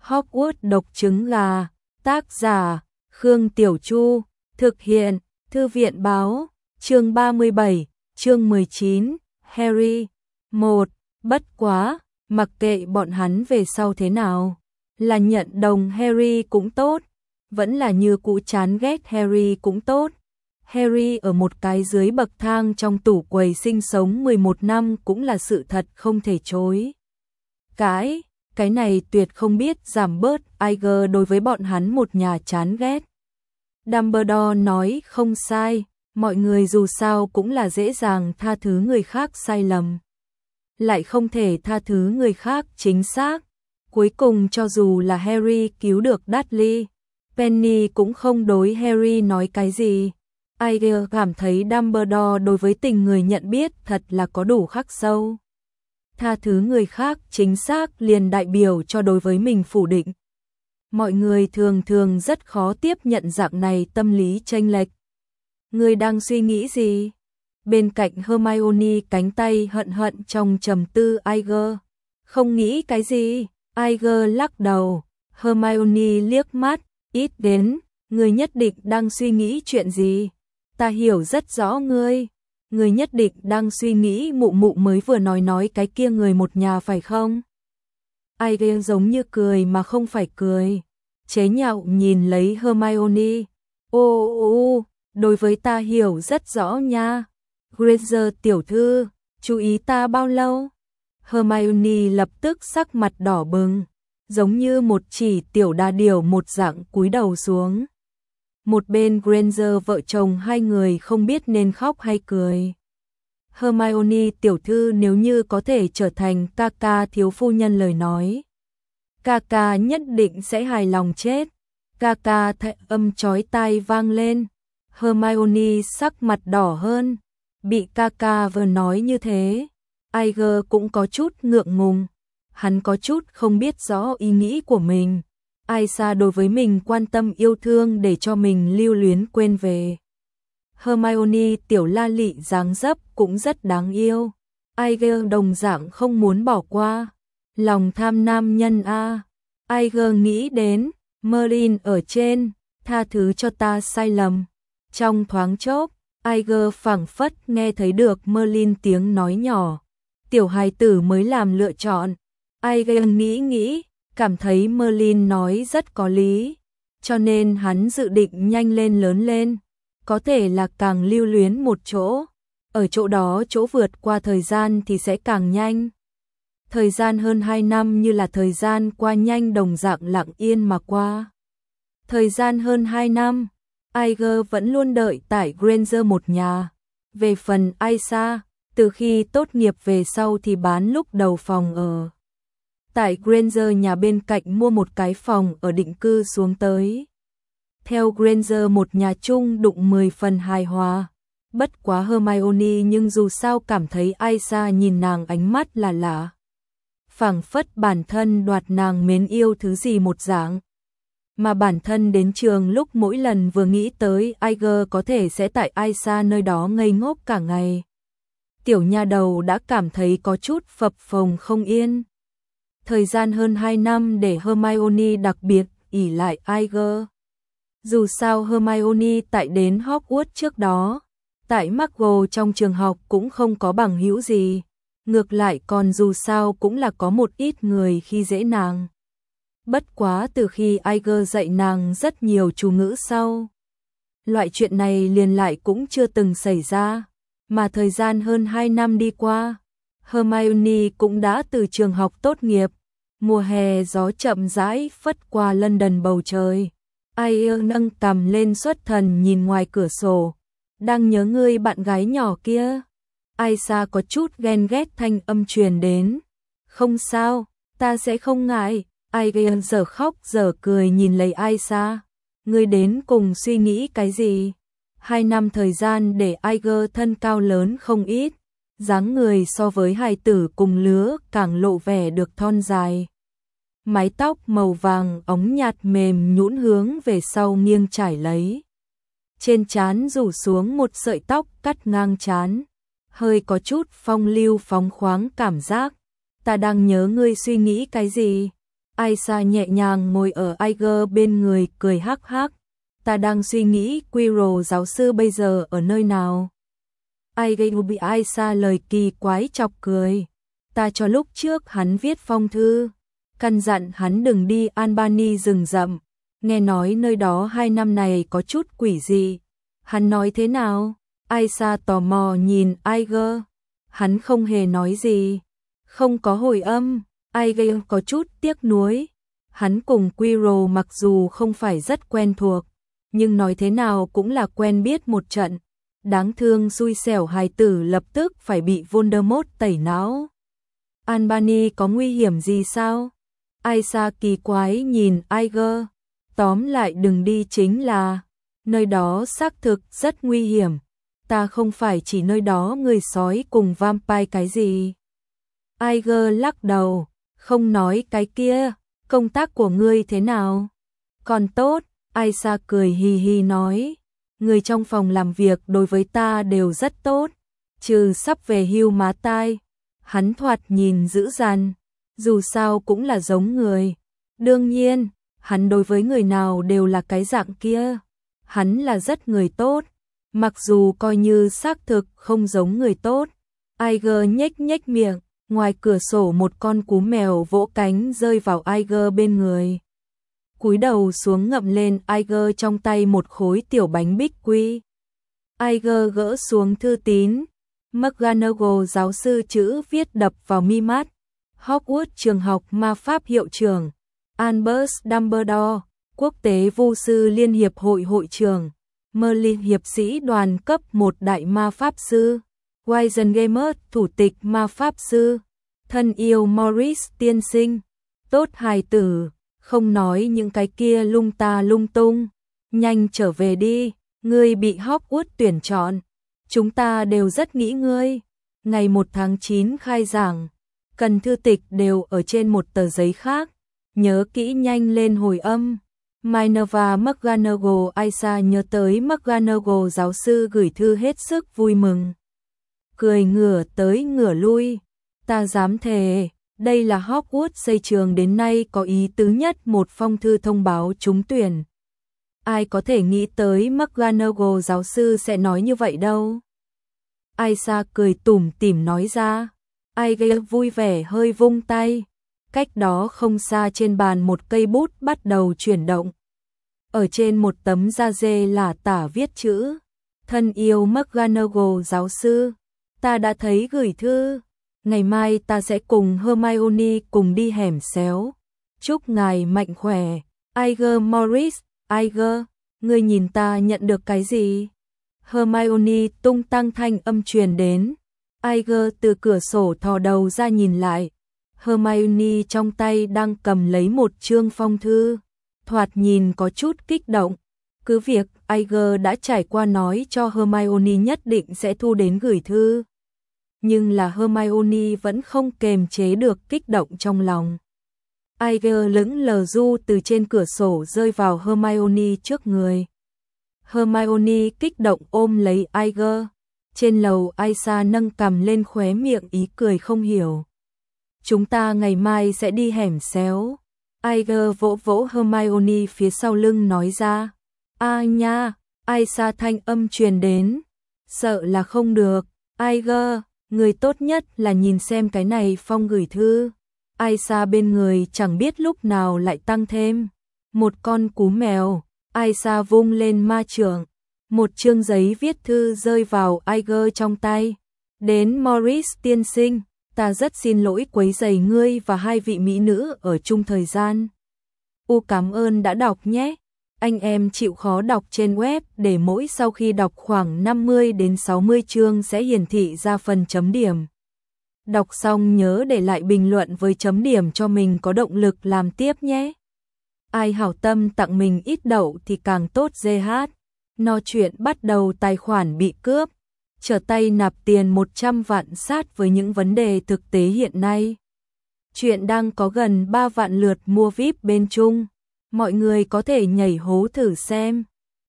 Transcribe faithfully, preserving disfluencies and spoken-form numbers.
Hogwarts độc trứng gà, tác giả, Khương Tiểu Chu, thực hiện, Thư viện báo, chương ba mươi bảy, chương mười chín, Harry. Một, bất quá, mặc kệ bọn hắn về sau thế nào, là nhận đồng Harry cũng tốt, vẫn là như cũ chán ghét Harry cũng tốt. Harry ở một cái dưới bậc thang trong tủ quầy sinh sống mười một năm cũng là sự thật không thể chối. Cái, cái này tuyệt không biết giảm bớt Iger đối với bọn hắn một nhà chán ghét. Dumbledore nói không sai, mọi người dù sao cũng là dễ dàng tha thứ người khác sai lầm. Lại không thể tha thứ người khác chính xác. Cuối cùng cho dù là Harry cứu được Dudley, Penny cũng không đối Harry nói cái gì. Iger cảm thấy Dumbledore đối với tình người nhận biết thật là có đủ khắc sâu. Tha thứ người khác chính xác liền đại biểu cho đối với mình phủ định. Mọi người thường thường rất khó tiếp nhận dạng này tâm lý chênh lệch. Người đang suy nghĩ gì? Bên cạnh Hermione cánh tay hận hận trong trầm tư Iger. Không nghĩ cái gì? Iger lắc đầu. Hermione liếc mắt, ít đến, người nhất định đang suy nghĩ chuyện gì? Ta hiểu rất rõ ngươi. Người nhất định đang suy nghĩ mụ mụ mới vừa nói nói cái kia người một nhà phải không? Iger giống như cười mà không phải cười. Chế nhạo nhìn lấy Hermione. Ô ô, đối với ta hiểu rất rõ nha. Granger tiểu thư, chú ý ta bao lâu? Hermione lập tức sắc mặt đỏ bừng, giống như một chỉ tiểu đa điểu một dạng cúi đầu xuống. Một bên Granger vợ chồng hai người không biết nên khóc hay cười. Hermione tiểu thư nếu như có thể trở thành ca ca thiếu phu nhân lời nói, ca ca nhất định sẽ hài lòng chết. Ca ca thanh âm chói tai vang lên. Hermione sắc mặt đỏ hơn. Bị ca ca vừa nói như thế, Iger cũng có chút ngượng ngùng. Hắn có chút không biết rõ ý nghĩ của mình. Ai xa đối với mình quan tâm yêu thương để cho mình lưu luyến quên về. Hermione tiểu la lị dáng dấp cũng rất đáng yêu. Iger đồng dạng không muốn bỏ qua. Lòng tham nam nhân a. Iger nghĩ đến, Merlin ở trên, tha thứ cho ta sai lầm. Trong thoáng chốc, Iger phảng phất nghe thấy được Merlin tiếng nói nhỏ. Tiểu hài tử mới làm lựa chọn. Iger nghĩ nghĩ, cảm thấy Merlin nói rất có lý. Cho nên hắn dự định nhanh lên lớn lên. Có thể là càng lưu luyến một chỗ. Ở chỗ đó chỗ vượt qua thời gian thì sẽ càng nhanh. Thời gian hơn hai năm như là thời gian qua nhanh đồng dạng lặng yên mà qua. Thời gian hơn hai năm, Iger vẫn luôn đợi tại Granger một nhà. Về phần Aisa, từ khi tốt nghiệp về sau thì bán lúc đầu phòng ở. Tại Granger nhà bên cạnh mua một cái phòng ở định cư xuống tới. Theo Granger một nhà chung đụng mười phần hài hòa. Bất quá Hermione nhưng dù sao cảm thấy Aisa nhìn nàng ánh mắt là lạ. Phảng phất bản thân đoạt nàng mến yêu thứ gì một dạng. Mà bản thân đến trường lúc mỗi lần vừa nghĩ tới Iger có thể sẽ tại Aisa nơi đó ngây ngốc cả ngày. Tiểu nha đầu đã cảm thấy có chút phập phồng không yên. Thời gian hơn hai năm để Hermione đặc biệt ỷ lại Iger. Dù sao Hermione tại đến Hogwarts trước đó, tại McGonagall trong trường học cũng không có bằng hữu gì. Ngược lại còn dù sao cũng là có một ít người khi dễ nàng. Bất quá từ khi Iger dạy nàng rất nhiều chú ngữ sau. Loại chuyện này liền lại cũng chưa từng xảy ra. Mà thời gian hơn hai năm đi qua, Hermione cũng đã từ trường học tốt nghiệp. Mùa hè gió chậm rãi phất qua London bầu trời. Iger nâng cằm lên xuất thần nhìn ngoài cửa sổ. Đang nhớ ngươi bạn gái nhỏ kia. Aisa có chút ghen ghét thanh âm truyền đến. Không sao, ta sẽ không ngại. Iger giờ khóc giờ cười nhìn lấy Aisa. Ngươi đến cùng suy nghĩ cái gì? Hai năm thời gian để Iger thân cao lớn không ít. Dáng người so với hài tử cùng lứa càng lộ vẻ được thon dài. Mái tóc màu vàng óng nhạt mềm nhũn hướng về sau nghiêng trải lấy. Trên trán rủ xuống một sợi tóc cắt ngang trán. Hơi có chút phong lưu phóng khoáng cảm giác. Ta đang nhớ ngươi suy nghĩ cái gì? Aisha nhẹ nhàng ngồi ở Iger bên người cười hắc hắc. Ta đang suy nghĩ Quirrell giáo sư bây giờ ở nơi nào. Iger bị Aisha lời kỳ quái chọc cười. Ta cho lúc trước hắn viết phong thư, căn dặn hắn đừng đi Albany rừng rậm. Nghe nói nơi đó hai năm này có chút quỷ dị. Hắn nói thế nào? Aisha tò mò nhìn Iger. Hắn không hề nói gì. Không có hồi âm. Iger có chút tiếc nuối. Hắn cùng Quirrell mặc dù không phải rất quen thuộc, nhưng nói thế nào cũng là quen biết một trận. Đáng thương xui xẻo hài tử lập tức phải bị Voldemort tẩy não. Albany có nguy hiểm gì sao? Aisha kỳ quái nhìn Iger. Tóm lại đừng đi chính là, nơi đó xác thực rất nguy hiểm. Ta không phải chỉ nơi đó người sói cùng vampire cái gì. Iger lắc đầu, không nói cái kia. Công tác của ngươi thế nào? Còn tốt, Aisha cười hì hì nói. Người trong phòng làm việc đối với ta đều rất tốt, trừ sắp về hưu má tai. Hắn thoạt nhìn dữ dằn, dù sao cũng là giống người. Đương nhiên, hắn đối với người nào đều là cái dạng kia. Hắn là rất người tốt, mặc dù coi như xác thực không giống người tốt. Iger nhếch nhếch miệng, ngoài cửa sổ một con cú mèo vỗ cánh rơi vào Iger bên người. Cúi đầu xuống ngậm lên Iger trong tay một khối tiểu bánh bích quy. Iger gỡ xuống thư tín. McGonagall giáo sư chữ viết đập vào mi mắt. Hogwarts trường học ma pháp hiệu trưởng. Albus Dumbledore, quốc tế vu sư liên hiệp hội hội trưởng. Merlin hiệp sĩ đoàn cấp một đại ma pháp sư. Wizengamot thủ tịch ma pháp sư. Thân yêu Morris tiên sinh. Tốt hài tử, không nói những cái kia lung ta lung tung. Nhanh trở về đi, ngươi bị Hogwarts tuyển chọn. Chúng ta đều rất nghĩ ngươi. Ngày một tháng chín khai giảng, cần thư tịch đều ở trên một tờ giấy khác. Nhớ kỹ nhanh lên hồi âm. Minerva McGonagall. Aisha nhớ tới McGonagall giáo sư gửi thư hết sức vui mừng. Cười ngửa tới ngửa lui. Ta dám thề, đây là Hogwarts xây trường đến nay có ý tứ nhất một phong thư thông báo trúng tuyển. Ai có thể nghĩ tới McGonagall giáo sư sẽ nói như vậy đâu. Aisha cười tủm tỉm nói ra. Iger vui vẻ hơi vung tay. Cách đó không xa trên bàn một cây bút bắt đầu chuyển động. Ở trên một tấm da dê là tả viết chữ. Thân yêu McGonagall giáo sư, ta đã thấy gửi thư. Ngày mai ta sẽ cùng Hermione cùng đi hẻm xéo. Chúc ngài mạnh khỏe. Iger Morris. Iger, ngươi nhìn ta nhận được cái gì? Hermione tung tăng thanh âm truyền đến. Iger từ cửa sổ thò đầu ra nhìn lại. Hermione trong tay đang cầm lấy một chương phong thư. Thoạt nhìn có chút kích động. Cứ việc Iger đã trải qua nói cho Hermione nhất định sẽ thu đến gửi thư. Nhưng là Hermione vẫn không kềm chế được kích động trong lòng. Iger lững lờ du từ trên cửa sổ rơi vào Hermione trước người. Hermione kích động ôm lấy Iger. Trên lầu Aisha nâng cằm lên khóe miệng ý cười không hiểu. Chúng ta ngày mai sẽ đi hẻm xéo. Iger vỗ vỗ Hermione phía sau lưng nói ra. A nha, Aisha thanh âm truyền đến. Sợ là không được. Iger, người tốt nhất là nhìn xem cái này phong gửi thư. Aisha bên người chẳng biết lúc nào lại tăng thêm một con cú mèo. Aisha vung lên ma chưởng. Một chương giấy viết thư rơi vào Iger trong tay. Đến Morris tiên sinh, ta rất xin lỗi quấy rầy ngươi và hai vị mỹ nữ ở chung thời gian. U cảm ơn đã đọc nhé. Anh em chịu khó đọc trên web để mỗi sau khi đọc khoảng năm mươi đến sáu mươi chương sẽ hiển thị ra phần chấm điểm. Đọc xong nhớ để lại bình luận với chấm điểm cho mình có động lực làm tiếp nhé. Ai hảo tâm tặng mình ít đậu thì càng tốt giê hát. No chuyện bắt đầu tài khoản bị cướp. Trở tay nạp tiền một trăm vạn sát với những vấn đề thực tế hiện nay. Chuyện đang có gần ba vạn lượt mua víp bên Trung. Mọi người có thể nhảy hố thử xem.